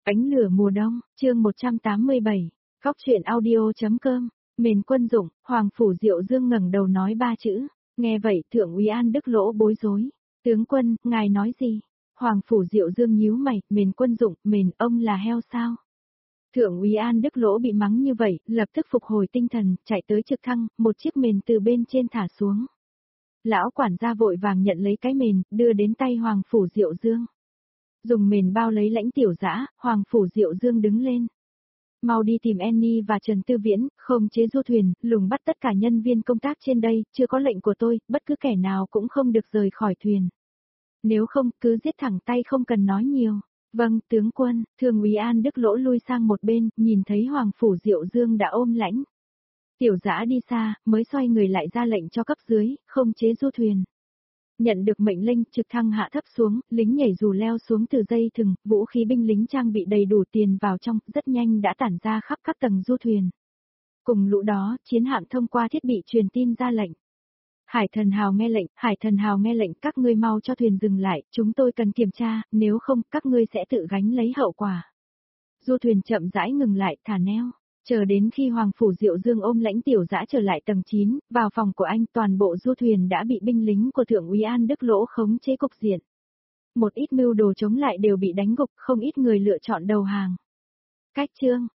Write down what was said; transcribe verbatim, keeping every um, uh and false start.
Ánh lửa mùa đông, chương một trăm tám mươi bảy, Góc truyện audio.com, Mền Quân Dụng, Hoàng Phủ Diệu Dương ngẩng đầu nói ba chữ, nghe vậy Thượng úy An Đức Lỗ bối rối, tướng quân, ngài nói gì? Hoàng Phủ Diệu Dương nhíu mày, Mền Quân Dụng, Mền, ông là heo sao? Thượng úy An Đức Lỗ bị mắng như vậy, lập tức phục hồi tinh thần, chạy tới trực thăng, một chiếc mền từ bên trên thả xuống. Lão quản gia vội vàng nhận lấy cái mền, đưa đến tay Hoàng Phủ Diệu Dương. Dùng mền bao lấy Lãnh Tiểu Dã, Hoàng Phủ Diệu Dương đứng lên. Mau đi tìm Annie và Trần Tư Viễn, khống chế du thuyền, lùng bắt tất cả nhân viên công tác trên đây, chưa có lệnh của tôi, bất cứ kẻ nào cũng không được rời khỏi thuyền. Nếu không, cứ giết thẳng tay không cần nói nhiều. Vâng, tướng quân, Thượng úy An Đức Lỗ lui sang một bên, nhìn thấy Hoàng Phủ Diệu Dương đã ôm Lãnh Tiểu Dã đi xa, mới xoay người lại ra lệnh cho cấp dưới, khống chế du thuyền. Nhận được mệnh lệnh, trực thăng hạ thấp xuống, lính nhảy dù leo xuống từ dây thừng, vũ khí binh lính trang bị đầy đủ tiền vào trong, rất nhanh đã tản ra khắp các tầng du thuyền. Cùng lũ đó, chiến hạm thông qua thiết bị truyền tin ra lệnh. Hải Thần Hào nghe lệnh, Hải Thần Hào nghe lệnh, các ngươi mau cho thuyền dừng lại, chúng tôi cần kiểm tra, nếu không, các ngươi sẽ tự gánh lấy hậu quả. Du thuyền chậm rãi ngừng lại, thả neo. Chờ đến khi Hoàng Phủ Diệu Dương ôm Lãnh Tiểu Dã trở lại tầng chín, vào phòng của anh, toàn bộ du thuyền đã bị binh lính của Thượng úy An Đức Lỗ khống chế cục diện. Một ít mưu đồ chống lại đều bị đánh gục, không ít người lựa chọn đầu hàng. Cách chương,